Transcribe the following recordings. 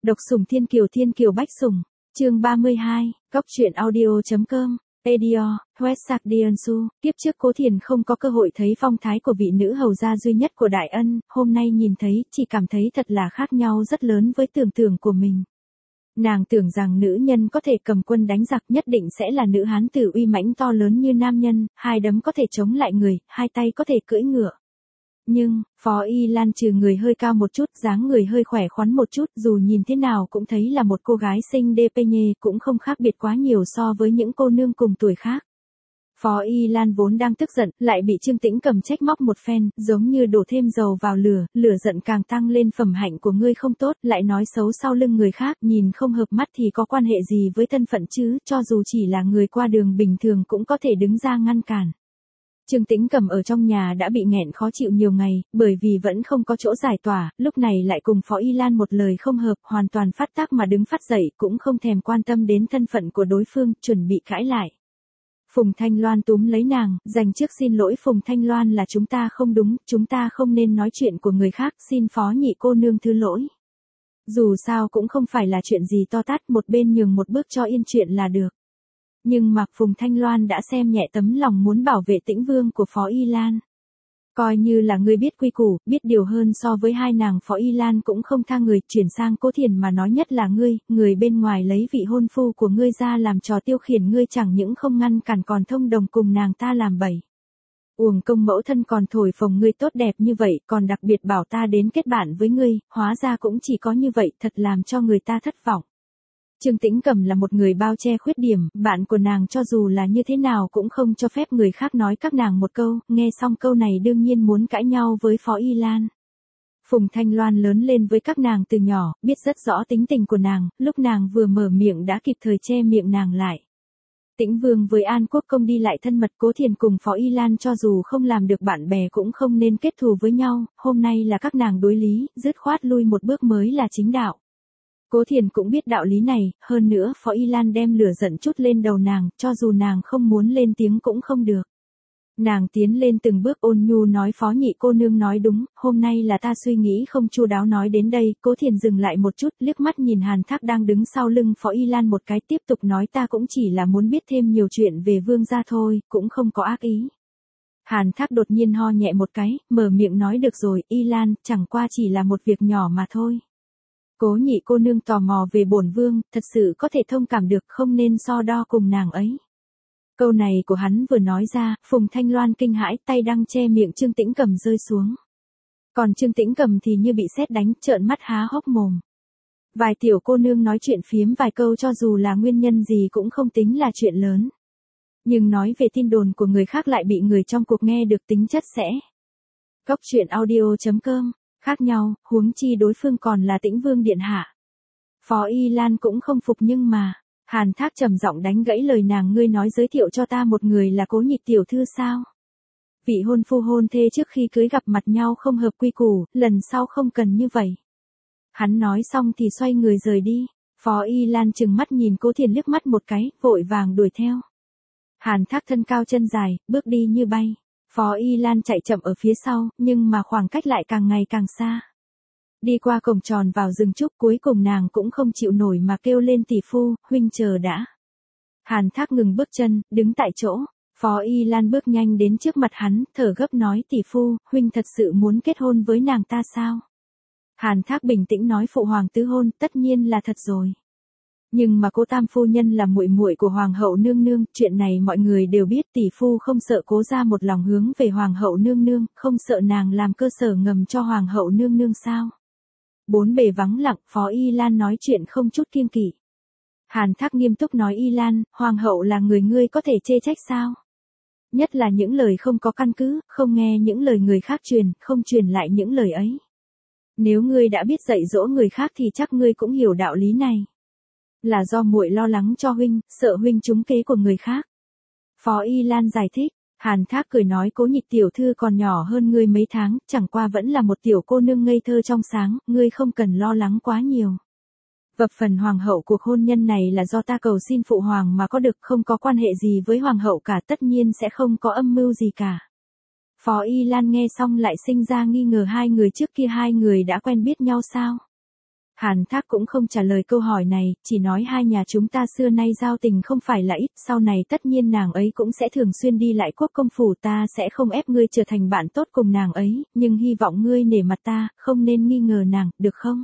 Độc sủng Thiên Kiều Bách Sủng, chương 32, Cóc truyện audio.com, Edior, Westsạc Điền-su. Tiếp trước Cố Thiền không có cơ hội thấy phong thái của vị nữ hầu gia duy nhất của Đại Ân, hôm nay nhìn thấy, chỉ cảm thấy thật là khác nhau rất lớn với tưởng tượng của mình. Nàng tưởng rằng nữ nhân có thể cầm quân đánh giặc nhất định sẽ là nữ hán tử uy mãnh to lớn như nam nhân, hai đấm có thể chống lại người, hai tay có thể cưỡi ngựa. Nhưng, Phó Y Lan trừ người hơi cao một chút, dáng người hơi khỏe khoắn một chút, dù nhìn thế nào cũng thấy là một cô gái xinh đẹp nhê, cũng không khác biệt quá nhiều so với những cô nương cùng tuổi khác. Phó Y Lan vốn đang tức giận, lại bị Trương Tĩnh Cầm trách móc một phen, giống như đổ thêm dầu vào lửa, lửa giận càng tăng lên. Phẩm hạnh của ngươi không tốt, lại nói xấu sau lưng người khác, nhìn không hợp mắt thì có quan hệ gì với thân phận chứ, cho dù chỉ là người qua đường bình thường cũng có thể đứng ra ngăn cản. Trương Tĩnh Cầm ở trong nhà đã bị nghẹn khó chịu nhiều ngày, bởi vì vẫn không có chỗ giải tỏa, lúc này lại cùng Phó Y Lan một lời không hợp, hoàn toàn phát tác mà đứng phát dậy, cũng không thèm quan tâm đến thân phận của đối phương, chuẩn bị cãi lại. Phùng Thanh Loan túm lấy nàng, dành trước xin lỗi Phùng Thanh Loan là chúng ta không đúng, chúng ta không nên nói chuyện của người khác, xin Phó nhị cô nương thứ lỗi. Dù sao cũng không phải là chuyện gì to tát, một bên nhường một bước cho yên chuyện là được. Nhưng mà Phùng Thanh Loan đã xem nhẹ tấm lòng muốn bảo vệ Tĩnh Vương của Phó Y Lan. Coi như là ngươi biết quy củ, biết điều hơn so với hai nàng Phó Y Lan cũng không tha người, chuyển sang Cố Thiền mà nói nhất là ngươi, người bên ngoài lấy vị hôn phu của ngươi ra làm trò tiêu khiển ngươi, chẳng những không ngăn cản còn thông đồng cùng nàng ta làm bậy. Uổng công mẫu thân còn thổi phồng ngươi tốt đẹp như vậy, còn đặc biệt bảo ta đến kết bạn với ngươi, hóa ra cũng chỉ có như vậy, thật làm cho người ta thất vọng. Trương Tĩnh Cầm là một người bao che khuyết điểm, bạn của nàng cho dù là như thế nào cũng không cho phép người khác nói các nàng một câu, nghe xong câu này đương nhiên muốn cãi nhau với Phó Y Lan. Phùng Thanh Loan lớn lên với các nàng từ nhỏ, biết rất rõ tính tình của nàng, lúc nàng vừa mở miệng đã kịp thời che miệng nàng lại. Tĩnh Vương với An Quốc Công đi lại thân mật, Cố Thiền cùng Phó Y Lan cho dù không làm được bạn bè cũng không nên kết thù với nhau, hôm nay là các nàng đối lý, dứt khoát lui một bước mới là chính đạo. Cố Thiền cũng biết đạo lý này, hơn nữa Phó Y Lan đem lửa giận chút lên đầu nàng, cho dù nàng không muốn lên tiếng cũng không được. Nàng tiến lên từng bước ôn nhu nói Phó nhị cô nương nói đúng, hôm nay là ta suy nghĩ không chu đáo nói đến đây. Cố Thiền dừng lại một chút, liếc mắt nhìn Hàn Thác đang đứng sau lưng Phó Y Lan một cái, tiếp tục nói ta cũng chỉ là muốn biết thêm nhiều chuyện về Vương gia thôi, cũng không có ác ý. Hàn Thác đột nhiên ho nhẹ một cái, mở miệng nói được rồi, Y Lan, chẳng qua chỉ là một việc nhỏ mà thôi. Cố nhị cô nương tò mò về bổn vương, thật sự có thể thông cảm được, không nên so đo cùng nàng ấy. Câu này của hắn vừa nói ra, Phùng Thanh Loan kinh hãi, tay đang che miệng Trương Tĩnh Cầm rơi xuống. Còn Trương Tĩnh Cầm thì như bị sét đánh, trợn mắt há hốc mồm. Vài tiểu cô nương nói chuyện phiếm vài câu cho dù là nguyên nhân gì cũng không tính là chuyện lớn. Nhưng nói về tin đồn của người khác lại bị người trong cuộc nghe được, tính chất sẽ. Cóc truyện audio.com. Khác nhau, huống chi đối phương còn là Tĩnh Vương điện hạ. Phó Y Lan cũng không phục nhưng mà, Hàn Thác trầm giọng đánh gãy lời nàng, ngươi nói giới thiệu cho ta một người là Cố nhị tiểu thư sao? Vị hôn phu hôn thê trước khi cưới gặp mặt nhau không hợp quy củ, lần sau không cần như vậy. Hắn nói xong thì xoay người rời đi. Phó Y Lan trừng mắt nhìn Cố Thiền liếc mắt một cái, vội vàng đuổi theo. Hàn Thác thân cao chân dài, bước đi như bay. Phó Y Lan chạy chậm ở phía sau, nhưng mà khoảng cách lại càng ngày càng xa. Đi qua cổng tròn vào rừng trúc, cuối cùng nàng cũng không chịu nổi mà kêu lên tỷ phu, huynh chờ đã. Hàn Thác ngừng bước chân, đứng tại chỗ. Phó Y Lan bước nhanh đến trước mặt hắn, thở gấp nói tỷ phu, huynh thật sự muốn kết hôn với nàng ta sao? Hàn Thác bình tĩnh nói phụ hoàng tứ hôn, tất nhiên là thật rồi. Nhưng mà Cố tam phu nhân là muội muội của hoàng hậu nương nương, chuyện này mọi người đều biết, tỷ phu không sợ Cố gia một lòng hướng về hoàng hậu nương nương, không sợ nàng làm cơ sở ngầm cho hoàng hậu nương nương sao? Bốn bề vắng lặng, Phó Y Lan nói chuyện không chút kiêng kỵ. Hàn Thác nghiêm túc nói Y Lan, hoàng hậu là người ngươi có thể chê trách sao? Nhất là những lời không có căn cứ, không nghe những lời người khác truyền, không truyền lại những lời ấy. Nếu ngươi đã biết dạy dỗ người khác thì chắc ngươi cũng hiểu đạo lý này. Là do muội lo lắng cho huynh, sợ huynh trúng kế của người khác. Phó Y Lan giải thích. Hàn Thác cười nói Cố nhị tiểu thư còn nhỏ hơn ngươi mấy tháng, chẳng qua vẫn là một tiểu cô nương ngây thơ trong sáng, ngươi không cần lo lắng quá nhiều. Vập phần hoàng hậu, cuộc hôn nhân này là do ta cầu xin phụ hoàng mà có được, không có quan hệ gì với hoàng hậu cả, tất nhiên sẽ không có âm mưu gì cả. Phó Y Lan nghe xong lại sinh ra nghi ngờ, hai người trước kia hai người đã quen biết nhau sao? Hàn Thác cũng không trả lời câu hỏi này, chỉ nói hai nhà chúng ta xưa nay giao tình không phải là ít, sau này tất nhiên nàng ấy cũng sẽ thường xuyên đi lại quốc công phủ, ta sẽ không ép ngươi trở thành bạn tốt cùng nàng ấy, nhưng hy vọng ngươi nể mặt ta, không nên nghi ngờ nàng, được không?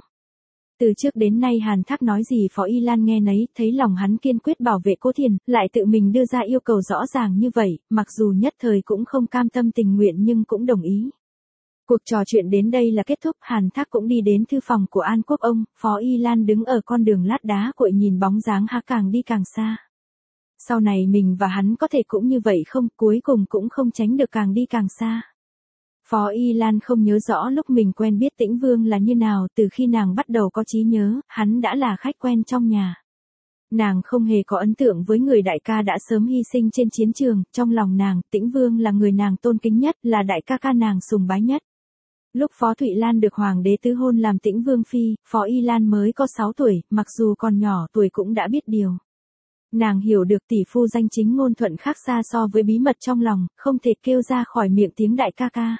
Từ trước đến nay Hàn Thác nói gì Phó Y Lan nghe nấy, thấy lòng hắn kiên quyết bảo vệ Cố Thiền, lại tự mình đưa ra yêu cầu rõ ràng như vậy, mặc dù nhất thời cũng không cam tâm tình nguyện nhưng cũng đồng ý. Cuộc trò chuyện đến đây là kết thúc, Hàn Thác cũng đi đến thư phòng của An Quốc ông, Phó Y Lan đứng ở con đường lát đá cuội nhìn bóng dáng hắn càng đi càng xa. Sau này mình và hắn có thể cũng như vậy không, cuối cùng cũng không tránh được càng đi càng xa. Phó Y Lan không nhớ rõ lúc mình quen biết Tĩnh Vương là như nào, từ khi nàng bắt đầu có trí nhớ, hắn đã là khách quen trong nhà. Nàng không hề có ấn tượng với người đại ca đã sớm hy sinh trên chiến trường, trong lòng nàng, Tĩnh Vương là người nàng tôn kính nhất, là đại ca ca nàng sùng bái nhất. Lúc Phó Thụy Lan được Hoàng đế tứ hôn làm Tĩnh Vương phi, Phó Y Lan mới có 6 tuổi, mặc dù còn nhỏ tuổi cũng đã biết điều. Nàng hiểu được tỷ phu danh chính ngôn thuận khác xa so với bí mật trong lòng, không thể kêu ra khỏi miệng tiếng đại ca ca.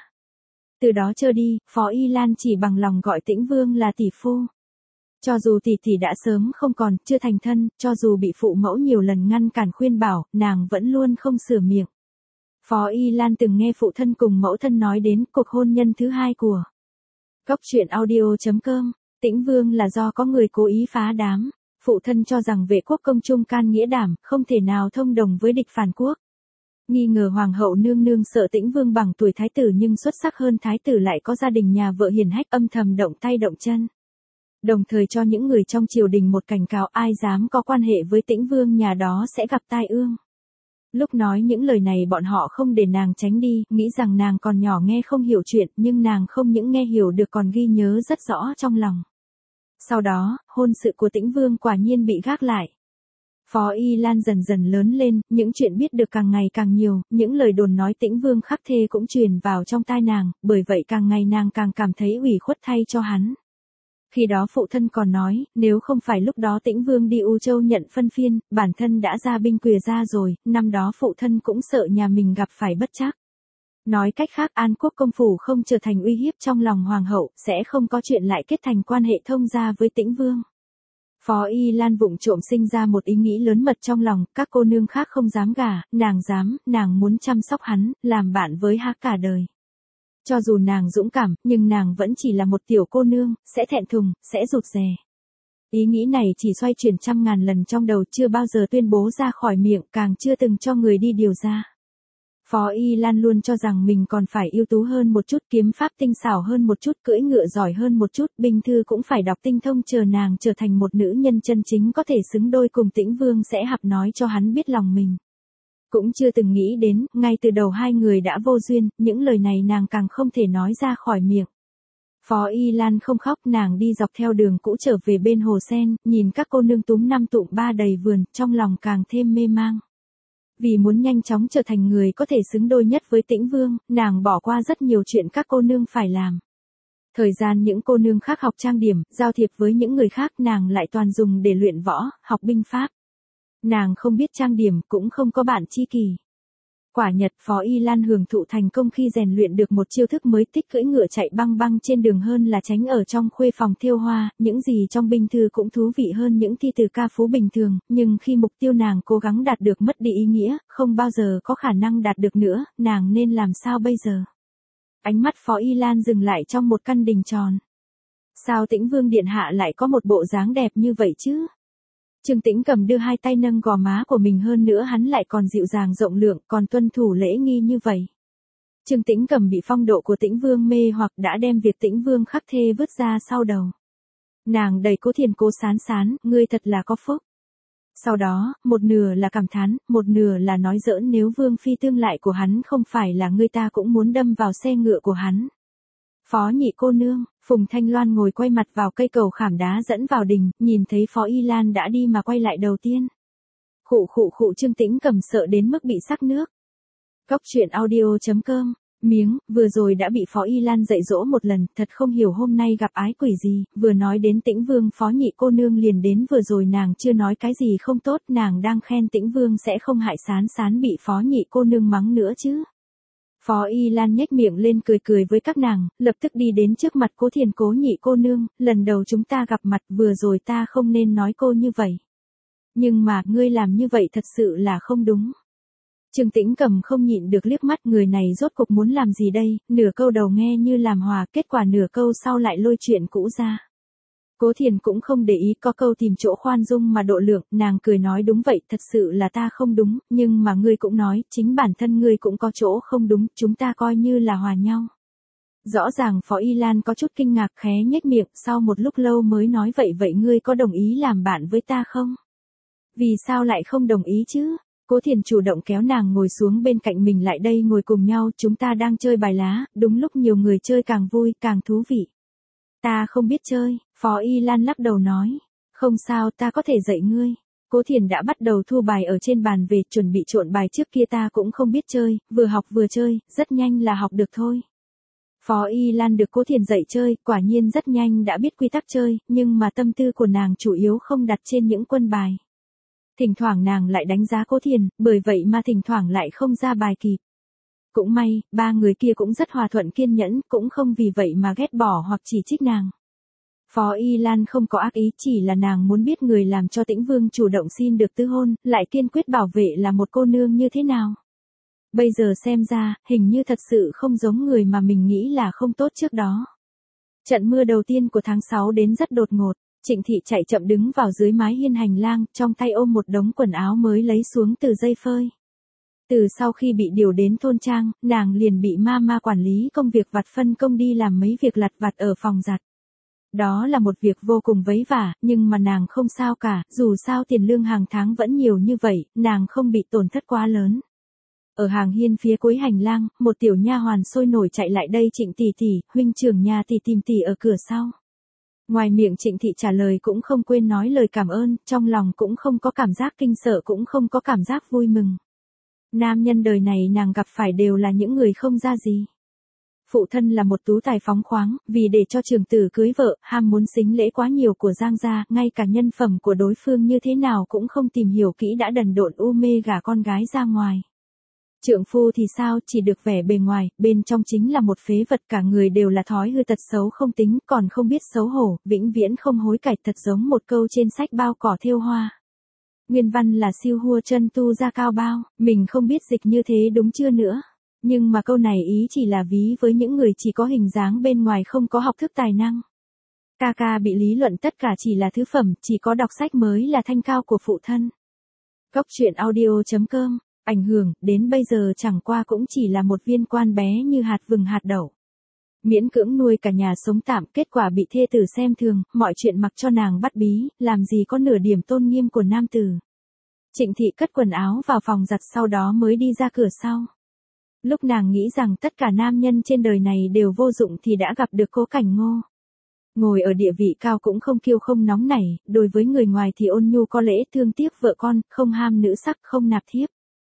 Từ đó trở đi, Phó Y Lan chỉ bằng lòng gọi Tĩnh Vương là tỷ phu. Cho dù tỷ tỷ đã sớm không còn, chưa thành thân, cho dù bị phụ mẫu nhiều lần ngăn cản khuyên bảo, nàng vẫn luôn không sửa miệng. Phó Y Lan từng nghe phụ thân cùng mẫu thân nói đến cuộc hôn nhân thứ hai của Cốc truyện audio.com, Tĩnh Vương là do có người cố ý phá đám. Phụ thân cho rằng vệ quốc công trung can nghĩa đảm, không thể nào thông đồng với địch phản quốc. Nghi ngờ hoàng hậu nương nương sợ Tĩnh Vương bằng tuổi thái tử nhưng xuất sắc hơn thái tử lại có gia đình nhà vợ hiền hách, âm thầm động tay động chân. Đồng thời cho những người trong triều đình một cảnh cáo ai dám có quan hệ với Tĩnh Vương nhà đó sẽ gặp tai ương. Lúc nói những lời này bọn họ không để nàng tránh đi, nghĩ rằng nàng còn nhỏ nghe không hiểu chuyện, nhưng nàng không những nghe hiểu được còn ghi nhớ rất rõ trong lòng. Sau đó, hôn sự của Tĩnh Vương quả nhiên bị gác lại. Phó Y Lan dần dần lớn lên, những chuyện biết được càng ngày càng nhiều, những lời đồn nói Tĩnh Vương khắc thê cũng truyền vào trong tai nàng, bởi vậy càng ngày nàng càng cảm thấy ủy khuất thay cho hắn. Khi đó phụ thân còn nói, nếu không phải lúc đó Tĩnh Vương đi U Châu nhận phân phiên, bản thân đã ra binh quìa ra rồi, năm đó phụ thân cũng sợ nhà mình gặp phải bất trắc. Nói cách khác An Quốc công phủ không trở thành uy hiếp trong lòng hoàng hậu, sẽ không có chuyện lại kết thành quan hệ thông gia với Tĩnh Vương. Phó Y Lan vụng trộm sinh ra một ý nghĩ lớn mật trong lòng, các cô nương khác không dám gả, nàng dám, nàng muốn chăm sóc hắn, làm bạn với hắn cả đời. Cho dù nàng dũng cảm, nhưng nàng vẫn chỉ là một tiểu cô nương, sẽ thẹn thùng, sẽ rụt rè. Ý nghĩ này chỉ xoay chuyển trăm ngàn lần trong đầu, chưa bao giờ tuyên bố ra khỏi miệng, càng chưa từng cho người đi điều ra. Phó Y Lan luôn cho rằng mình còn phải ưu tú hơn một chút, kiếm pháp tinh xảo hơn một chút, cưỡi ngựa giỏi hơn một chút, binh thư cũng phải đọc tinh thông, chờ nàng trở thành một nữ nhân chân chính có thể xứng đôi cùng Tĩnh Vương sẽ học nói cho hắn biết lòng mình. Cũng chưa từng nghĩ đến, ngay từ đầu hai người đã vô duyên, những lời này nàng càng không thể nói ra khỏi miệng. Phó Y Lan không khóc, nàng đi dọc theo đường cũ trở về bên hồ sen, nhìn các cô nương túm năm tụm ba đầy vườn, trong lòng càng thêm mê mang. Vì muốn nhanh chóng trở thành người có thể xứng đôi nhất với Tĩnh Vương, nàng bỏ qua rất nhiều chuyện các cô nương phải làm. Thời gian những cô nương khác học trang điểm, giao thiệp với những người khác, nàng lại toàn dùng để luyện võ, học binh pháp. Nàng không biết trang điểm, cũng không có bạn tri kỷ. Quả nhật Phó Y Lan hưởng thụ thành công khi rèn luyện được một chiêu thức mới, thích cưỡi ngựa chạy băng băng trên đường hơn là tránh ở trong khuê phòng thêu hoa, những gì trong binh thư cũng thú vị hơn những thi từ ca phú bình thường, nhưng khi mục tiêu nàng cố gắng đạt được mất đi ý nghĩa, không bao giờ có khả năng đạt được nữa, nàng nên làm sao bây giờ? Ánh mắt Phó Y Lan dừng lại trong một căn đình tròn. Sao Tĩnh Vương điện hạ lại có một bộ dáng đẹp như vậy chứ? Trương Tĩnh Cầm đưa hai tay nâng gò má của mình, hơn nữa hắn lại còn dịu dàng rộng lượng, còn tuân thủ lễ nghi như vậy. Trương Tĩnh Cầm bị phong độ của Tĩnh Vương mê hoặc đã đem việc Tĩnh Vương khắc thê vứt ra sau đầu. Nàng đẩy Cố Thiền, Cố Sán Sán, ngươi thật là có phúc. Sau đó, một nửa là cảm thán, một nửa là nói giỡn, nếu Vương phi tương lại của hắn không phải là ngươi ta cũng muốn đâm vào xe ngựa của hắn. Phó nhị cô nương, Phùng Thanh Loan ngồi quay mặt vào cây cầu khảm đá dẫn vào đình, nhìn thấy Phó Y Lan đã đi mà quay lại đầu tiên. Khụ khụ khụ, Trương Tĩnh Cầm sợ đến mức bị sắc nước. Cốc truyện audio.com, miếng, vừa rồi đã bị Phó Y Lan dạy dỗ một lần, thật không hiểu hôm nay gặp ái quỷ gì, vừa nói đến Tĩnh Vương Phó nhị cô nương liền đến, vừa rồi nàng chưa nói cái gì không tốt, nàng đang khen Tĩnh Vương sẽ không hại Sán Sán bị Phó nhị cô nương mắng nữa chứ. Phó Y Lan nhếch miệng lên cười cười với các nàng, lập tức đi đến trước mặt Cố Thiền. Cố nhị cô nương, lần đầu chúng ta gặp mặt vừa rồi ta không nên nói cô như vậy. Nhưng mà ngươi làm như vậy thật sự là không đúng. Trương Tĩnh Cầm không nhịn được liếc mắt, người này rốt cục muốn làm gì đây, nửa câu đầu nghe như làm hòa, kết quả nửa câu sau lại lôi chuyện cũ ra. Cố Thiền cũng không để ý, có câu tìm chỗ khoan dung mà độ lượng, nàng cười nói đúng vậy, thật sự là ta không đúng, nhưng mà ngươi cũng nói, chính bản thân ngươi cũng có chỗ không đúng, chúng ta coi như là hòa nhau. Rõ ràng Phó Y Lan có chút kinh ngạc, khé nhếch miệng, sau một lúc lâu mới nói vậy ngươi có đồng ý làm bạn với ta không? Vì sao lại không đồng ý chứ? Cố Thiền chủ động kéo nàng ngồi xuống bên cạnh mình, lại đây ngồi cùng nhau, chúng ta đang chơi bài lá, đúng lúc nhiều người chơi càng vui, càng thú vị. Ta không biết chơi, Phó Y Lan lắc đầu nói. Không sao, ta có thể dạy ngươi. Cố Thiền đã bắt đầu thu bài ở trên bàn về, chuẩn bị trộn bài, trước kia ta cũng không biết chơi, vừa học vừa chơi, rất nhanh là học được thôi. Phó Y Lan được Cố Thiền dạy chơi, quả nhiên rất nhanh đã biết quy tắc chơi, nhưng mà tâm tư của nàng chủ yếu không đặt trên những quân bài. Thỉnh thoảng nàng lại đánh giá Cố Thiền, bởi vậy mà thỉnh thoảng lại không ra bài kịp. Cũng may, ba người kia cũng rất hòa thuận kiên nhẫn, cũng không vì vậy mà ghét bỏ hoặc chỉ trích nàng. Phó Y Lan không có ác ý, chỉ là nàng muốn biết người làm cho Tĩnh Vương chủ động xin được tứ hôn, lại kiên quyết bảo vệ là một cô nương như thế nào. Bây giờ xem ra, hình như thật sự không giống người mà mình nghĩ là không tốt trước đó. Trận mưa đầu tiên của tháng 6 đến rất đột ngột. Trịnh Thị chạy chậm đứng vào dưới mái hiên hành lang, trong tay ôm một đống quần áo mới lấy xuống từ dây phơi. Từ sau khi bị điều đến thôn trang, nàng liền bị ma quản lý công việc vặt phân công đi làm mấy việc lặt vặt ở phòng giặt. Đó là một việc vô cùng vấy vả, nhưng mà nàng không sao cả, dù sao tiền lương hàng tháng vẫn nhiều như vậy, nàng không bị tổn thất quá lớn. Ở hàng hiên phía cuối hành lang, một tiểu nha hoàn sôi nổi chạy lại đây, Trịnh tỷ tỷ, huynh trưởng nhà tỷ tìm tỷ ở cửa sau. Ngoài miệng Trịnh Thị trả lời cũng không quên nói lời cảm ơn, trong lòng cũng không có cảm giác kinh sợ, cũng không có cảm giác vui mừng. Nam nhân đời này nàng gặp phải đều là những người không ra gì. Phụ thân là một tú tài phóng khoáng, vì để cho trưởng tử cưới vợ, ham muốn sính lễ quá nhiều của Giang gia, ngay cả nhân phẩm của đối phương như thế nào cũng không tìm hiểu kỹ đã đần độn u mê gả con gái ra ngoài. Trượng phu thì sao, chỉ được vẻ bề ngoài, bên trong chính là một phế vật, cả người đều là thói hư tật xấu không tính, còn không biết xấu hổ, vĩnh viễn không hối cải, thật giống một câu trên sách bao cỏ thêu hoa. Nguyên văn là siêu hua chân tu ra cao bao, mình không biết dịch như thế đúng chưa nữa. Nhưng mà câu này ý chỉ là ví với những người chỉ có hình dáng bên ngoài không có học thức tài năng. Ca ca bị lý luận tất cả chỉ là thứ phẩm, chỉ có đọc sách mới là thanh cao của phụ thân. Cốc truyện audio.com, ảnh hưởng, đến bây giờ chẳng qua cũng chỉ là một viên quan bé như hạt vừng hạt đậu. Miễn cưỡng nuôi cả nhà sống tạm, kết quả bị thê tử xem thường, mọi chuyện mặc cho nàng bắt bí, làm gì có nửa điểm tôn nghiêm của nam tử. Trịnh Thị cất quần áo vào phòng giặt, sau đó mới đi ra cửa sau. Lúc nàng nghĩ rằng tất cả nam nhân trên đời này đều vô dụng thì đã gặp được Cố Cảnh Ngô. Ngồi ở địa vị cao cũng không kiêu không nóng nảy, đối với người ngoài thì ôn nhu có lễ, thương tiếc vợ con, không ham nữ sắc, không nạp thiếp.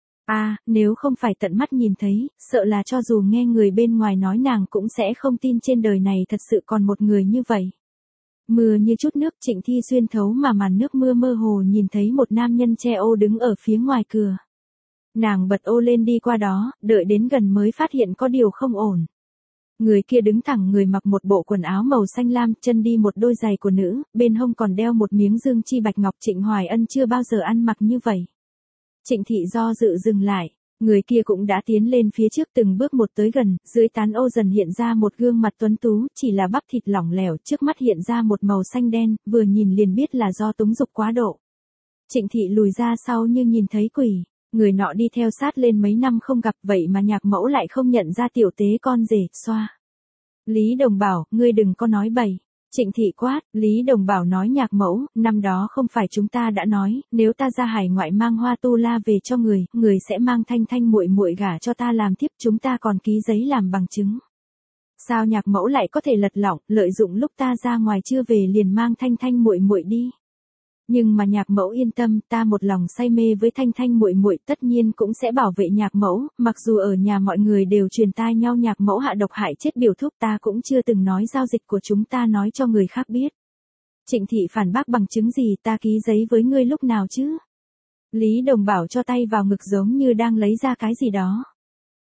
Nếu không phải tận mắt nhìn thấy, sợ là cho dù nghe người bên ngoài nói nàng cũng sẽ không tin trên đời này thật sự còn một người như vậy. Mưa như chút nước, Trịnh Thi xuyên thấu mà màn nước mưa mơ hồ nhìn thấy một nam nhân che ô đứng ở phía ngoài cửa. Nàng bật ô lên đi qua đó, đợi đến gần mới phát hiện có điều không ổn. Người kia đứng thẳng người, mặc một bộ quần áo màu xanh lam, chân đi một đôi giày của nữ, bên hông còn đeo một miếng dương chi bạch ngọc. Trịnh Hoài Ân chưa bao giờ ăn mặc như vậy. Trịnh Thị do dự dừng lại, người kia cũng đã tiến lên phía trước từng bước một tới gần, dưới tán ô dần hiện ra một gương mặt tuấn tú, chỉ là bắp thịt lỏng lẻo, trước mắt hiện ra một màu xanh đen, vừa nhìn liền biết là do túng dục quá độ. Trịnh Thị lùi ra sau như nhìn thấy quỷ, người nọ đi theo sát lên mấy năm không gặp, vậy mà nhạc mẫu lại không nhận ra tiểu tế con rể, xoa. Lý Đồng Bảo, ngươi đừng có nói bậy. Trịnh Thị quát, Lý Đồng Bảo nói nhạc mẫu, năm đó không phải chúng ta đã nói, nếu ta ra hải ngoại mang Hoa Tu La về cho người, người sẽ mang Thanh Thanh muội muội gả cho ta làm thiếp, chúng ta còn ký giấy làm bằng chứng. Sao nhạc mẫu lại có thể lật lọng, lợi dụng lúc ta ra ngoài chưa về liền mang Thanh Thanh muội muội đi? Nhưng mà nhạc mẫu yên tâm, ta một lòng say mê với Thanh Thanh muội muội, tất nhiên cũng sẽ bảo vệ nhạc mẫu, mặc dù ở nhà mọi người đều truyền tai nhau nhạc mẫu hạ độc hại chết biểu thúc, ta cũng chưa từng nói giao dịch của chúng ta nói cho người khác biết. Trịnh Thị phản bác, bằng chứng gì, ta ký giấy với ngươi lúc nào chứ? Lý Đồng Bảo cho tay vào ngực giống như đang lấy ra cái gì đó.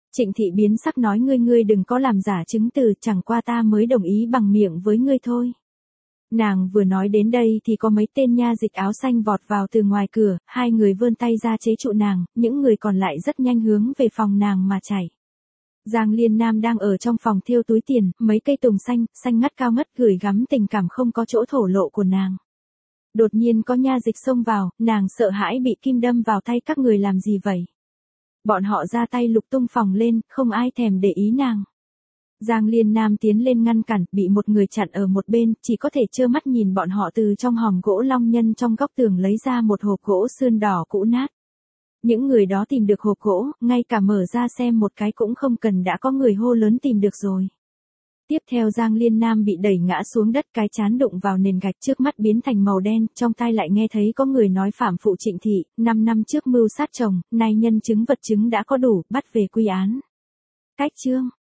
Trịnh Thị biến sắc nói ngươi đừng có làm giả chứng từ, chẳng qua ta mới đồng ý bằng miệng với ngươi thôi. Nàng vừa nói đến đây thì có mấy tên nha dịch áo xanh vọt vào từ ngoài cửa, hai người vươn tay ra chế trụ nàng, những người còn lại rất nhanh hướng về phòng nàng mà chạy. Giang Liên Nam đang ở trong phòng thêu túi tiền, mấy cây tùng xanh ngắt cao ngất gửi gắm tình cảm không có chỗ thổ lộ của nàng. Đột nhiên có nha dịch xông vào, nàng sợ hãi bị kim đâm vào tay, các người làm gì vậy? Bọn họ ra tay lục tung phòng lên, không ai thèm để ý nàng. Giang Liên Nam tiến lên ngăn cản, bị một người chặn ở một bên, chỉ có thể trơ mắt nhìn bọn họ từ trong hòm gỗ long nhân trong góc tường lấy ra một hộp gỗ sươn đỏ cũ nát. Những người đó tìm được hộp gỗ, ngay cả mở ra xem một cái cũng không cần đã có người hô lớn tìm được rồi. Tiếp theo Giang Liên Nam bị đẩy ngã xuống đất, cái chán đụng vào nền gạch, trước mắt biến thành màu đen, trong tai lại nghe thấy có người nói phạm phụ Trịnh Thị, 5 năm trước mưu sát chồng, nay nhân chứng vật chứng đã có đủ, bắt về quy án. Cách chương